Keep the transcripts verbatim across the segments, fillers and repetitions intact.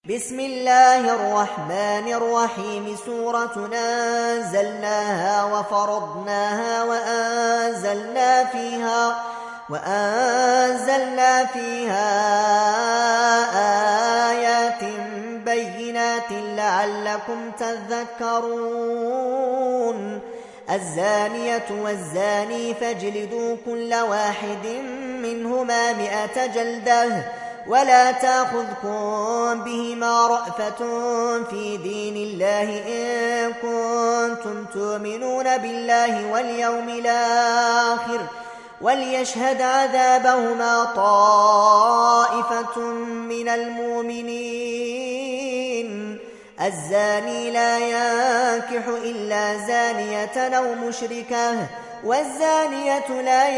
بسم الله الرحمن الرحيم سورة أنزلناها وفرضناها وأنزلنا فيها وأنزلنا فيها آيات بينات لعلكم تذكرون الزانية والزاني فاجلدوا كل واحد منهما مئة جلدة ولا تأخذكم بهما رأفة في دين الله إن كنتم تؤمنون بالله واليوم الآخر وليشهد عذابهما طائفة من المؤمنين الزاني لا ينكح إلا زانية أو مشركة والزانية لا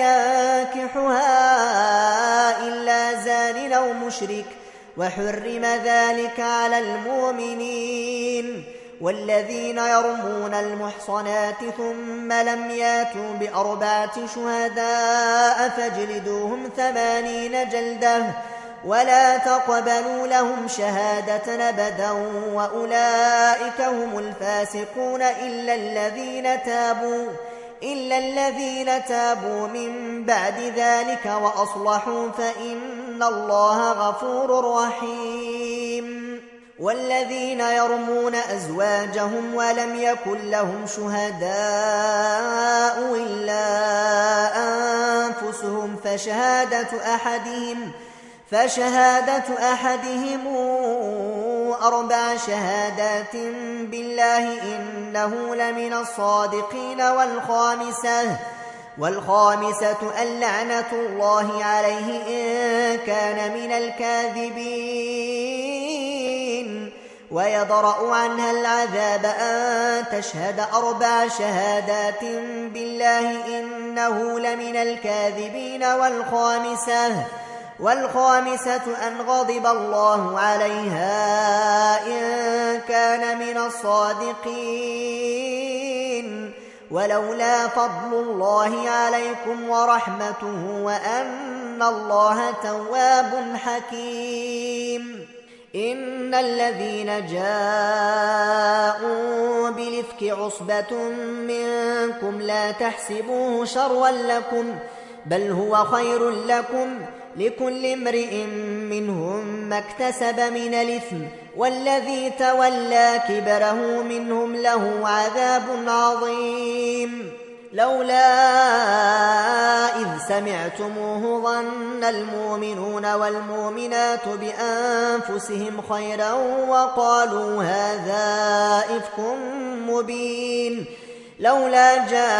ينكحها إلا زان أو مشرك وحرم ذلك على المؤمنين والذين يرمون المحصنات ثم لم ياتوا بأربعة شهداء فاجلدوهم ثمانين جلدة ولا تقبلوا لهم شهادة أبدا وأولئك هم الفاسقون إلا الذين تابوا إلا الذين تابوا من بعد ذلك وأصلحوا فإن الله غفور رحيم والذين يرمون أزواجهم ولم يكن لهم شهداء إلا أنفسهم فشهادة أحدهم فشهادة أحدهم أربع شهادات بالله إنه لمن الصادقين والخامسة والخامسة اللعنة الله عليه إن كان من الكاذبين ويضرأ عنها العذاب أن تشهد أربع شهادات بالله إنه لمن الكاذبين والخامسة والخامسة أن غضب الله عليها إن كان من الصادقين ولولا فضل الله عليكم ورحمته وأن الله تواب حكيم إن الذين جاءوا بالإفك عصبة منكم لا تحسبوه شرا لكم بل هو خير لكم لكل امرئ منهم ما اكتسب من الإثم والذي تولى كبره منهم له عذاب عظيم لولا إذ سمعتموه ظن المؤمنون والمؤمنات بأنفسهم خيرا وقالوا هذا إفك مبين لولا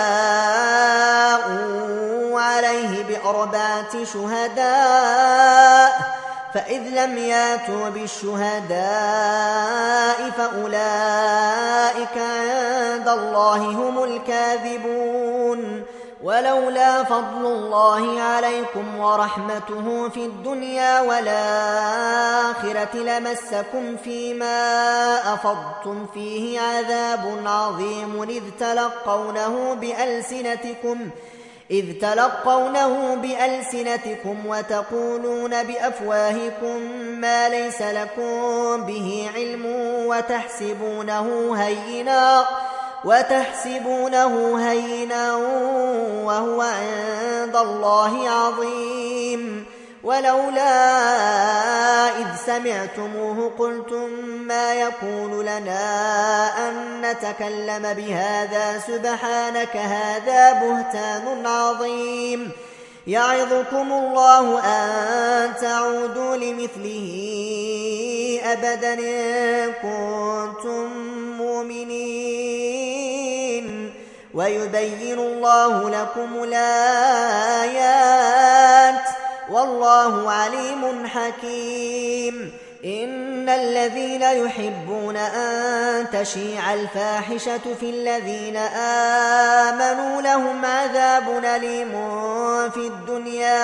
جاءوا عليه بأربعة شهداء فإذ لم ياتوا بالشهداء فأولئك عند الله هم الكاذبون ولولا فضل الله عليكم ورحمته في الدنيا والآخرة لمسكم فيما أفضتم فيه عذاب عظيم إذ تلقونه بألسنتكم إذ تلقونه بألسنتكم وتقولون بأفواهكم ما ليس لكم به علم وتحسبونه هينا وتحسبونه هينا وهو عند الله عظيم ولولا إذ سمعتموه قلتم ما يكون لنا أن نتكلم بهذا سبحانك هذا بهتان عظيم يعظكم الله أن تعودوا لمثله أبدا إن كنتم مؤمنين ويبين الله لكم الآيات والله عليم حكيم إن الذين يحبون أن تشيع الفاحشة في الذين آمنوا لهم عذاب أليم في الدنيا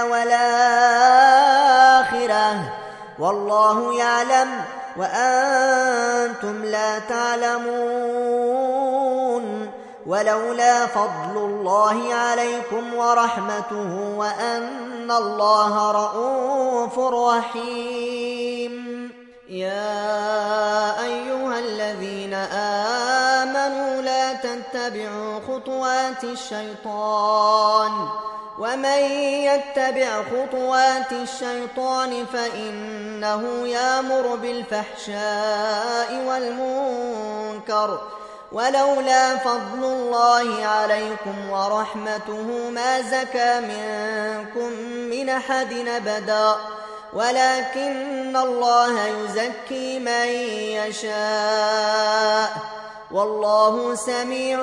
والآخرة والله يعلم وأنتم لا تعلمون ولولا فضل الله عليكم ورحمته وأن الله رؤوف رحيم. يا تتبعوا خطوات الشيطان ومن يتبع خطوات الشيطان فإنه يأمر بالفحشاء والمنكر ولولا فضل الله عليكم ورحمته ما زكى منكم من أحد أبدا ولكن الله يزكي من يشاء والله سميع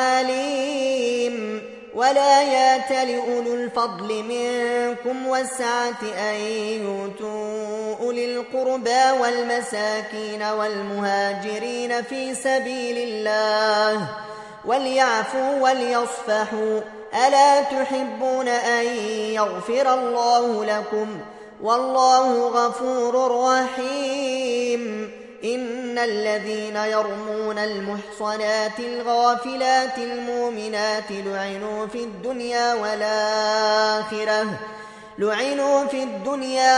عليم. ولا يأتل أولو الفضل منكم والسعة أن يؤتوا أولي القربى والمساكين والمهاجرين في سبيل الله وليعفوا وليصفحوا ألا تحبون أن يغفر الله لكم والله غفور رحيم. إن الذين يرمون المحصنات الغافلات المؤمنات لعنوا في الدنيا والآخرة لعنوا في الدنيا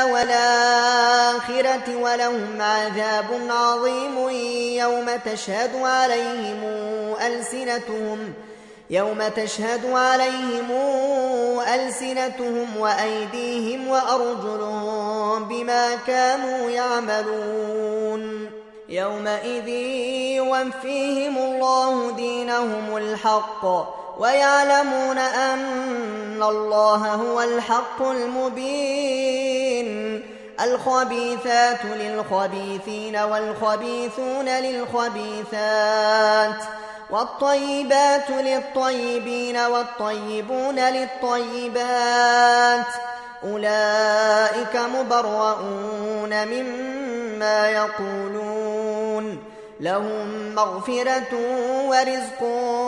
والآخرة ولهم عذاب عظيم يوم تشهد عليهم ألسنتهم يوم تشهد عليهم ألسنتهم وأيديهم وأرجلهم بما كانوا يعملون يومئذ يوفيهم الله دينهم الحق ويعلمون أن الله هو الحق المبين. الخبيثات للخبيثين والخبيثون للخبيثات والطيبات للطيبين والطيبون للطيبات أولئك مبرؤون مما يقولون لهم مغفرة ورزق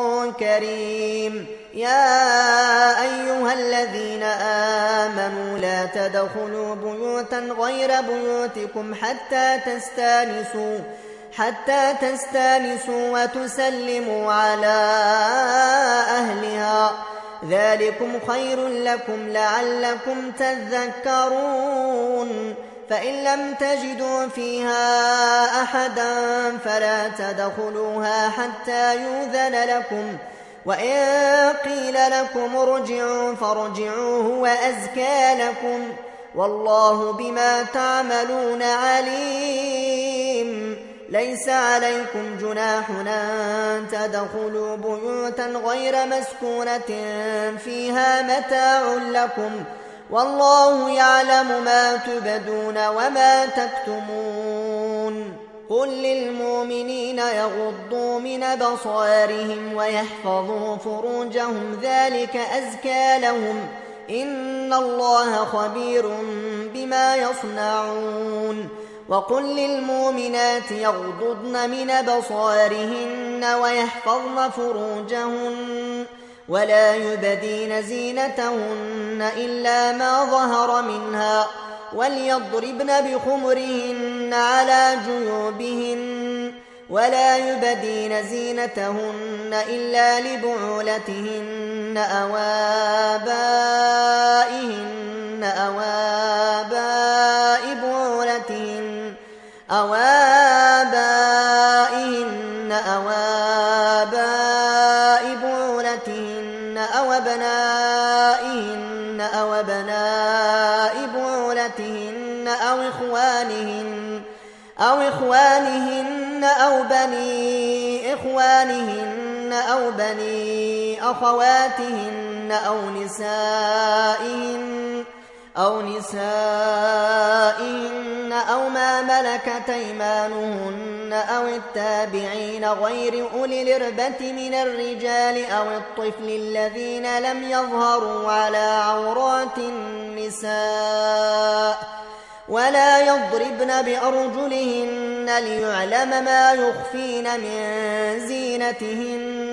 كريم. يا أيها الذين آمنوا لا تدخلوا بيوتا غير بيوتكم حتى تستانسوا حتى تستانسوا وتسلموا على أهلها ذلكم خير لكم لعلكم تذكرون. فإن لم تجدوا فيها أحدا فلا تدخلوها حتى يؤذن لكم وإن قيل لكم ارجعوا فارجعوا هو أزكى لكم والله بما تعملون عليم. ليس عليكم جناح أن تدخلوا بيوتا غير مسكونة فيها متاع لكم والله يعلم ما تبدون وما تكتمون. قل للمؤمنين يغضوا من أبصارهم ويحفظوا فروجهم ذلك أزكى لهم إن الله خبير بما يصنعون. وقل للمؤمنات يغضضن من أبصارهن ويحفظن فروجهن ولا يبدين زينتهن إلا ما ظهر منها وليضربن بخمرهن على جيوبهن ولا يبدين زينتهن إلا لبعولتهن أو آبائهن أو آباء بعولتهن أو آبائهن أو آباء بعولتهن أو أبنائهن أو أبناء بعولتهن أو إخوانهن أو إخوانهن أو بني إخوانهن أو بني أخواتهن أو نسائهن أو نسائهن أو ما ملكت أيمانهن أو التابعين غير أولي الإربة من الرجال أو الطفل الذين لم يظهروا على عورات النساء ولا يضربن بأرجلهن ليعلم ما يخفين من زينتهن.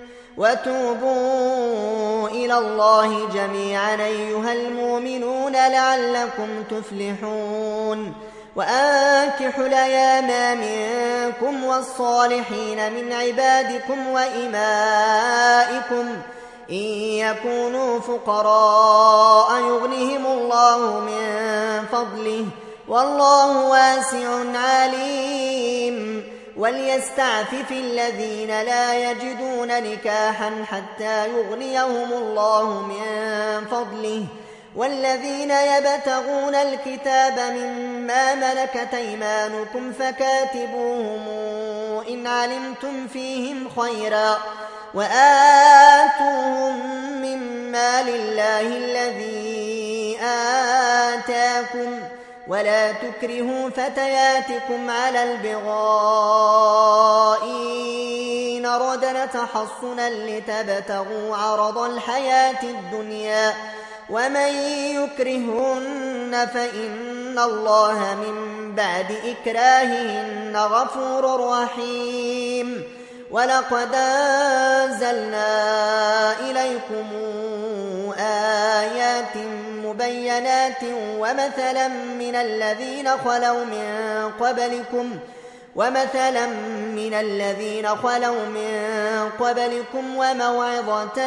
وتوبوا إلى الله جميعا أيها المؤمنون لعلكم تفلحون. وأنكحوا الأيام منكم والصالحين من عبادكم وإمائكم إن يكونوا فقراء يغنهم الله من فضله والله واسع عليم. وليستعفف الذين لا يجدون نكاحا حتى يغنيهم الله من فضله والذين يبتغون الكتاب مما ملكت أيمانكم فكاتبوهم إن علمتم فيهم خيرا وآتوهم مما لله الذي آتاكم ولا تكرهوا فتياتكم على البغاء إن أردنا تحصنا لتبتغوا عرض الحياة الدنيا ومن يكرهن فإن الله من بعد إكراههن غفور رحيم ولقد أنزلنا إليكم آيات مبينات ومثلا من الذين خلوا من قبلكم ومثلا من الذين خلوا من قبلكم وموعظة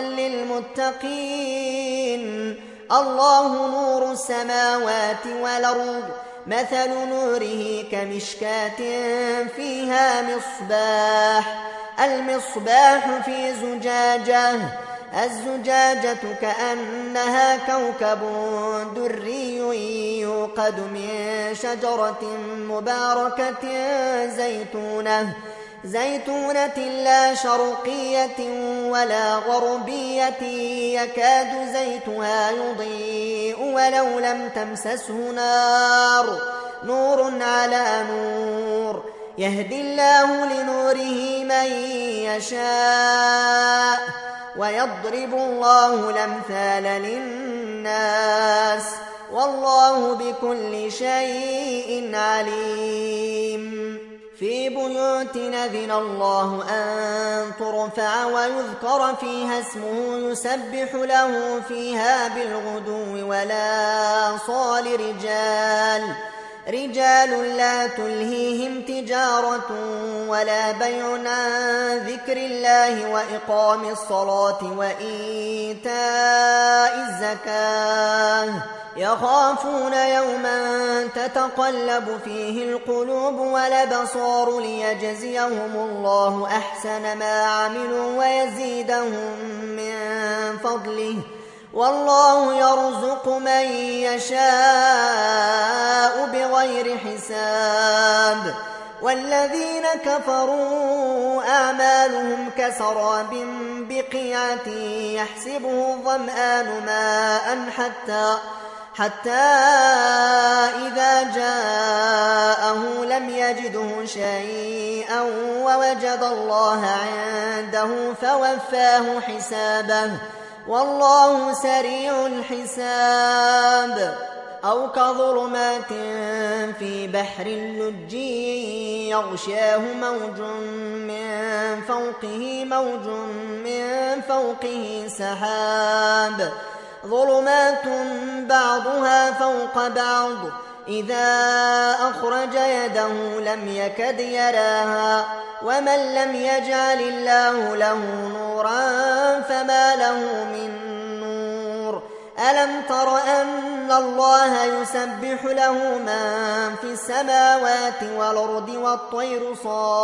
للمتقين الله نور السماوات والأرض مثل نوره كمشكاة فيها مصباح المصباح في زجاجة الزجاجة كأنها كوكب دري يوقد من شجرة مباركة زيتونة زيتونة لا شرقية ولا غربية يكاد زيتها يضيء ولو لم تمسسه نار نور على نور يهدي الله لنوره من يشاء ويضرب الله الأمثال للناس والله بكل شيء عليم في بيوت أذن الله أن ترفع ويذكر فيها اسمه يسبح له فيها بالغدو والآصال رجال رجال لا تلهيهم تجارة ولا بيع عن ذكر الله وإقام الصلاة وإيتاء الزكاة يخافون يوما تتقلب فيه القلوب والأبصار ليجزيهم الله أحسن ما عملوا ويزيدهم من فضله والله يرزق من يشاء بغير حساب والذين كفروا أعمالهم كسراب بقيعة يحسبه الظمآن ماء حتى حتى إذا جاءه لم يجده شيئا ووجد الله عنده فوفاه حسابه والله سريع الحساب أو كظلمات في بحر اللج يغشاه موج من فوقه موج من فوقه سحاب ظلمات بعضها فوق بعض إذا أخرج يده لم يكد يراها ومن لم يجعل الله له نورا فما له من نور ألم تر أن الله يسبح له من في السماوات والأرض والطير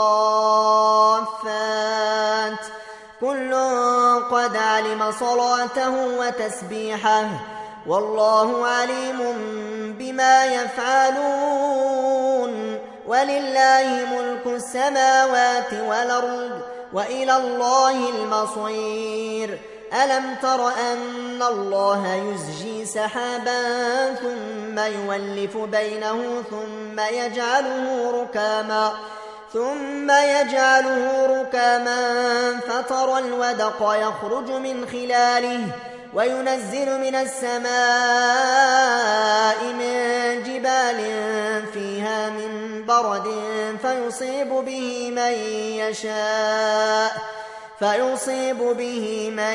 صافات كل قد علم صلاته وتسبيحه والله عليم بما يفعلون ولله ملك السماوات والأرض وإلى الله المصير ألم تر أن الله يزجي سحابا ثم يولف بينه ثم يجعله ركاما ثم يجعله ركاما فترى الودق يخرج من خلاله وينزل من السماء من جبال فيها من برد فيصيب به من يشاء فيصيب به من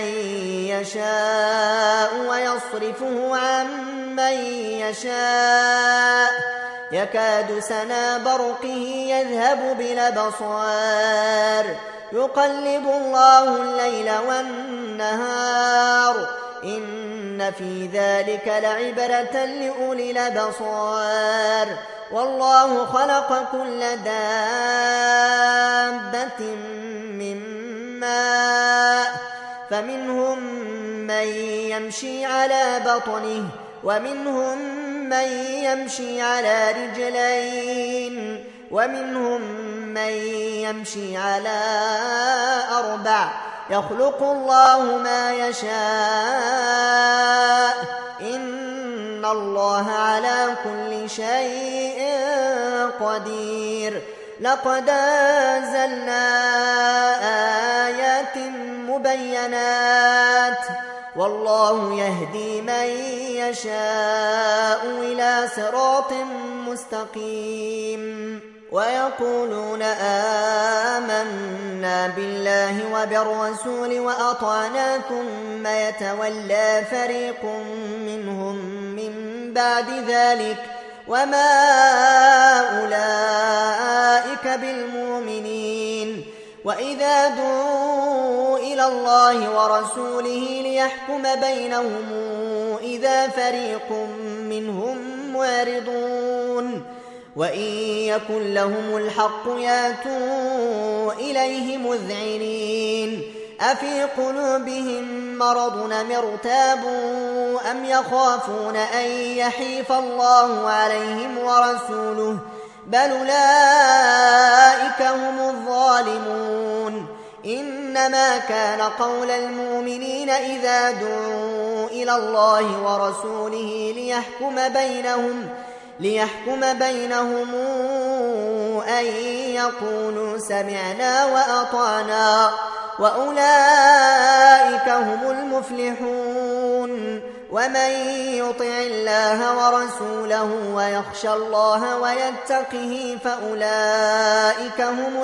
يشاء ويصرفه عن من يشاء يكاد سنا برقه يذهب بالأبصار يقلب الله الليل والنهار إن في ذلك لعبرة لأولي الأبصار والله خلق كل دابة من ماء فمنهم من يمشي على بطنه ومنهم من يمشي على رجلين ومنهم من يمشي على أربع يخلق الله ما يشاء إن الله على كل شيء قدير لقد أنزلنا آيات مبينات والله يهدي من يشاء إلى صراط مستقيم ويقولون آمنا بالله وبالرسول وأطعنا ثم يتولى فريق منهم من بعد ذلك وما أولئك بالمؤمنين وإذا دعوا إلى الله ورسوله ليحكم بينهم إذا فريق منهم معرضون وإن يكن لهم الحق ياتوا إليه مذعنين أفي قلوبهم مرض أم ارتابوا أم يخافون أن يحيف الله عليهم ورسوله بل أولئك هم الظالمون إنما كان قول المؤمنين إذا دعوا إلى الله ورسوله ليحكم بينهم ليحكم بينهم أن يقولوا سمعنا وأطعنا وأولئك هم المفلحون ومن يطع الله ورسوله ويخشى الله ويتقه فأولئك هم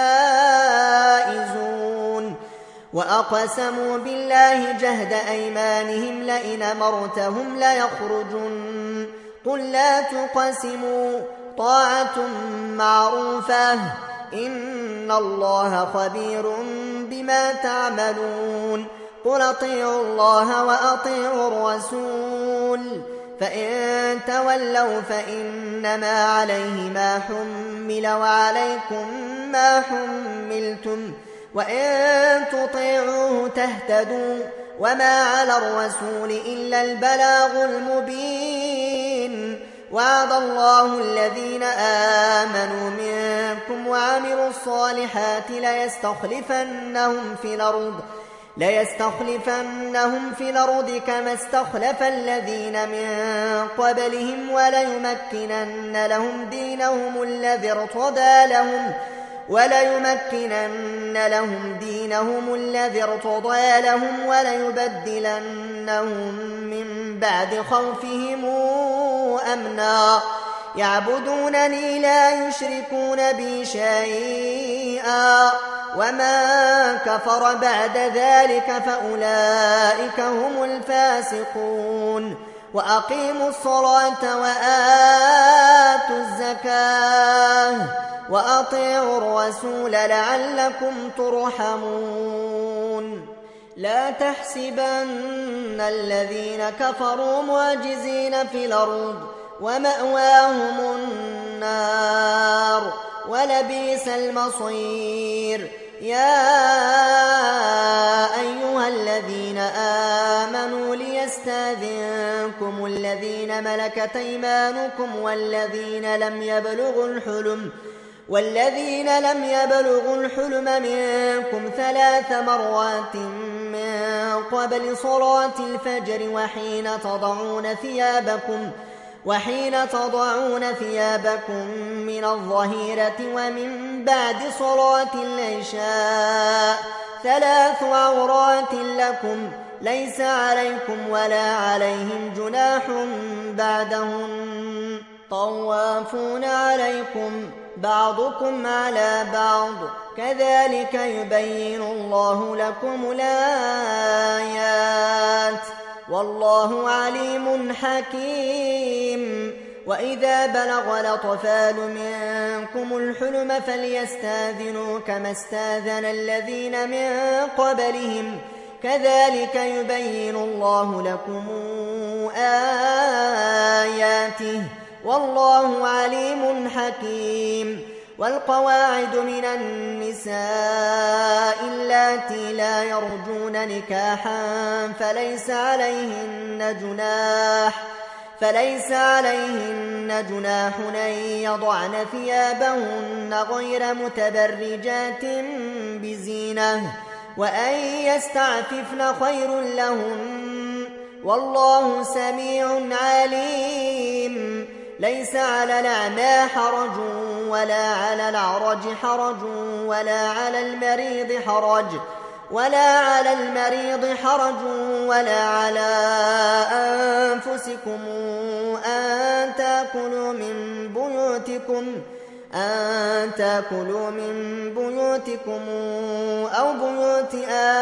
الفائزون وأقسموا بالله جهد أيمانهم لئن أمرتهم ليخرجن قل لا تقسموا طاعة معروفة إن الله خبير بما تعملون قل أطيعوا الله وأطيعوا الرسول فإن تولوا فإنما عليه ما حمل وعليكم ما حملتم وإن تطيعوه تهتدوا وما على الرسول إلا البلاغ المبين وعد الله الذين آمنوا منكم وعملوا الصالحات ليستخلفنهم في الأرض ليستخلفنهم في الأرض كما استخلف الذين من قبلهم وليمكنن لهم دينهم الذي ارتضى لهم وليمكنن لهم دينهم الذي ارتضى لهم وليبدلنهم من بعد خوفهم أمنا يعبدونني لا يشركون بي شيئا وما كفر بعد ذلك فأولئك هم الفاسقون وأقيموا الصلاة وآتوا الزكاة وأطيعوا الرسول لعلكم ترحمون لا تحسبن الذين كفروا معجزين في الأرض ومأواهم النار ولبئس المصير يا أيها الذين آمنوا ليستاذنكم الذين ملكت أيمانكم والذين لم يبلغوا الحلم والذين لم يبلغوا الحلم منكم ثلاث مرات من قبل صلاة الفجر وحين تضعون ثيابكم وحين تضعون ثيابكم من الظهيرة ومن بعد صلاة العشاء ثلاث عورات لكم ليس عليكم ولا عليهم جناح بعدهن طوافون عليكم بعضكم على بعض كذلك يبين الله لكم الآيات والله عليم حكيم وإذا بلغ الأطفال منكم الحلم فليستاذنوا كما استاذن الذين من قبلهم كذلك يبين الله لكم آياته والله عليم حكيم. والقواعد من النساء اللاتي لا يرجون نكاحا فليس عليهن جناح فليس عليهن جناح أن يضعن ثيابهن غير متبرجات بزينة وأن يستعففن خير لهن والله سميع عليم. ليس على الأعمى حرج ولا على الأعرج حرج ولا على المريض حرج ولا على المريض حرج ولا على أنفسكم أن تأكلوا من بيوتكم أن تأكلوا من بيوتكم أو بيوت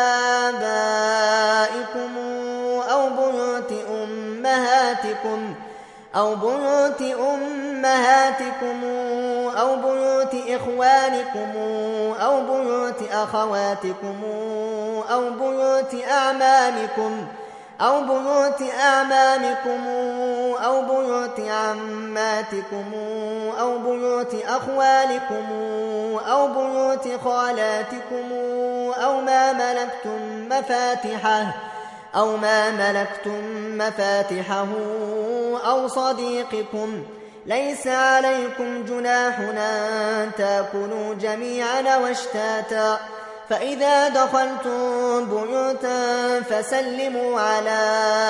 آبائكم أو بيوت أمهاتكم أو بيوت أمهاتكم أو بيوت إخوانكم أو بيوت أخواتكم أو بيوت أعمامكم أو بيوت أعمامكم أو بيوت عماتكم أو بيوت أخوالكم أو بيوت خالاتكم أو ما ملكتم مفاتحه أو ما ملكتم مفاتحه أو صديقكم. ليس عليكم جناح أن تأكلوا جميعا واشتاتا فإذا دخلتم بيوتا فسلموا على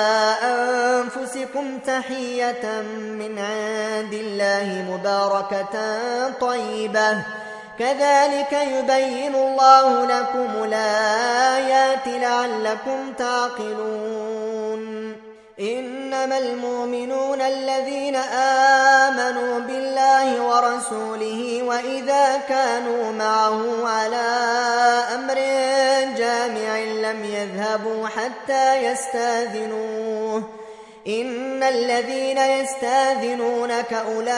أنفسكم تحية من عند الله مباركة طيبة كذلك يبين الله لكم الآيات لعلكم تعقلون. إنما المؤمنون الذين آمنوا بالله ورسوله وإذا كانوا معه على أمر جامع لم يذهبوا حتى يستاذنوه إن الذين يستاذنونك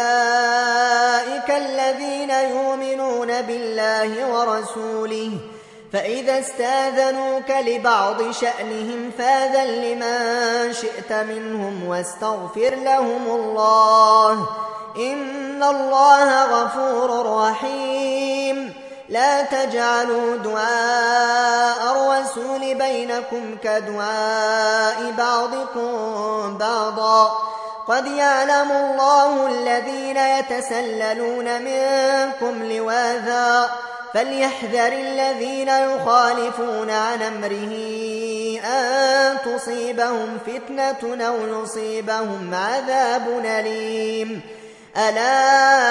أولئك الذين يؤمنون بالله ورسوله فإذا استاذنوك لبعض شأنهم فاذن لمن شئت منهم واستغفر لهم الله إن الله غفور رحيم. لا تجعلوا دعاء الرسول بينكم كدعاء بعضكم بعضا قد يعلم الله الذين يتسللون منكم لواذا فليحذر الذين يخالفون عن أمره أن تصيبهم فتنة أو يصيبهم عذاب أليم. ألا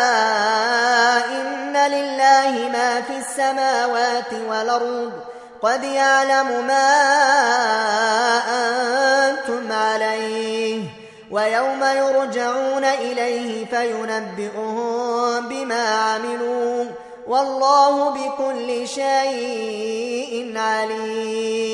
إن لله ما في السماوات والأرض قد يعلم ما أنتم عليه ويوم يرجعون إليه فينبئهم بما عملوا والله بكل شيء عليم.